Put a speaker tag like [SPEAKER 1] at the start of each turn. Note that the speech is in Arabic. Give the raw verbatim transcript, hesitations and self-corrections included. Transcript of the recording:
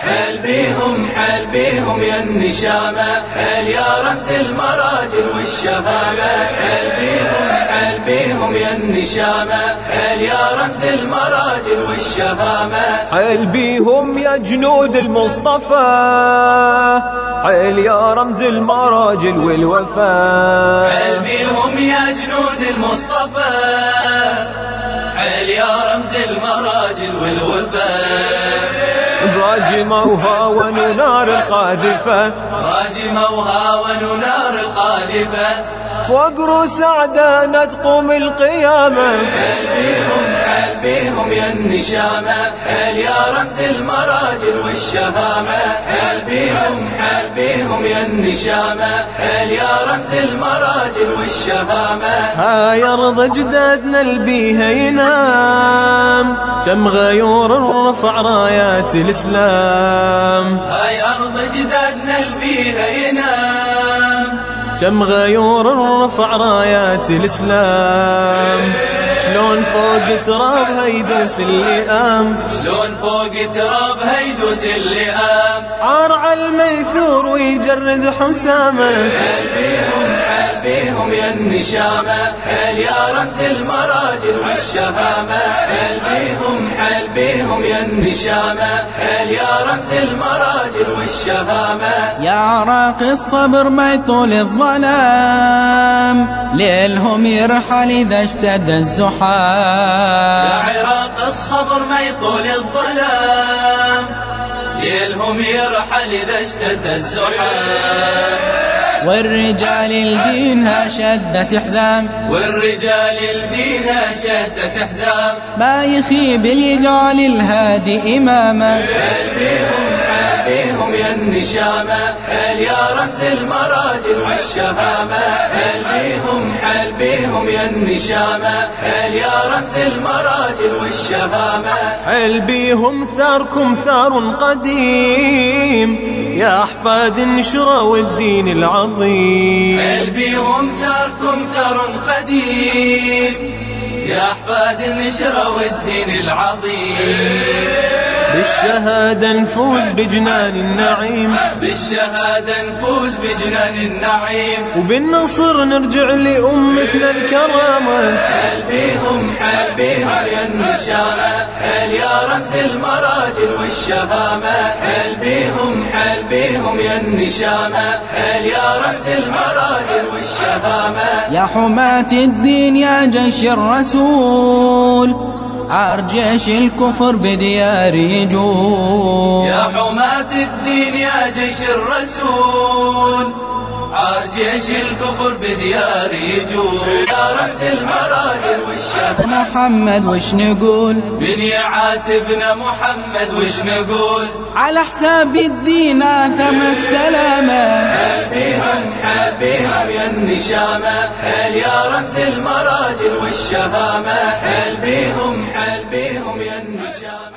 [SPEAKER 1] حل بيهم حل بيهم يا النشامة، حل يا رمز المراجل والشهامة، حل بيهم حل بيهم يا النشامة، حل يا رمز المراجل والشهامة،
[SPEAKER 2] حل بيهم يا جنود المصطفى، حل يا رمز المراجل والوفاء،
[SPEAKER 1] حل بيهم يا جنود المصطفى، حل يا رمز المراجل والوفاء،
[SPEAKER 2] راجموا وهاونوا نار القاذفة،
[SPEAKER 1] راجموا وهاونوا نار القاذفة،
[SPEAKER 2] فوق رؤوس أعداءنا تقوم القيامة،
[SPEAKER 1] حل بيهم حل بيهم يا النشامة، حل يا رمز المراجل والشهامة، حل بيهم حل بيهم يا النشامة، حل يا رمز المراجل والشهامة،
[SPEAKER 2] هاي أرض أجدادنا البيها ينام، كم غيور رفع رايات الإسلام،
[SPEAKER 1] هاي أرض أجدادنا البيها ينام،
[SPEAKER 2] كم غيور رفع رايات الإسلام، شلون فوق ترابها يدوس اللئام،
[SPEAKER 1] شلون فوق ترابها يدوس اللئام،
[SPEAKER 2] عار على الميثور ويجرد حسامه،
[SPEAKER 1] حل بيهم حل بيهم يا النشامة، حل يا رمز المراجل والشهامة، حل بيهم حل بيهم يا النشامة، حل يا رمز المراجل والشهامة،
[SPEAKER 3] يا عراق الصبر ما يطول الظلام، ليلهم يرحل إذا اشتد الزحام،
[SPEAKER 1] يا عراق الصبر ما يطول الظلام، ليلهم يرحل إذا اشتد الزحام،
[SPEAKER 3] والرجال لدينها شدت حزام،
[SPEAKER 1] والرجال لدينها شدت حزام،
[SPEAKER 3] ما يخيب اليجعل الهادي إماما،
[SPEAKER 1] حل بيهم حل بيهم يا النشامة، حل يا رمز المراجل والشهامة، حل بيهم حل بيهم يا النشامة، حل يا رمز المراجل والشهامة،
[SPEAKER 2] حل بيهم ثاركم ثار قديم، يا أحفاد نشروا الدين العظيم،
[SPEAKER 1] حل بيهم ثاركم ثار قديم، يا أحفاد نشروا الدين العظيم،
[SPEAKER 2] بالشهادة نفوز بجنان النعيم،
[SPEAKER 1] بالشهادة نفوز بجنان النعيم،
[SPEAKER 2] وبالنصر نرجع لأمتنا الكرامة،
[SPEAKER 1] حل بيهم حل بيهم يا النشامة، حل يا رمز المراجل والشهامة، حل بيهم حل بيهم يا النشامة، حل يا رمز المراجل والشهامة،
[SPEAKER 3] يا حماة الدين يا جيش الرسول، عار جيش الكفر بديار يجول،
[SPEAKER 1] يا حماة الدين يا جيش الرسول، عار جيش الكفر بديار يجول، يا رمز المراجل والشهامة،
[SPEAKER 3] محمد وش نقول،
[SPEAKER 1] من يعاتبنا محمد وش نقول،
[SPEAKER 3] على حساب الدين آثم السلامة،
[SPEAKER 1] حل بيهم حل بيهم يا النشامة، حل يا رمز المراجل والشهامة، حل بيهم حل بيهم يا النشامة.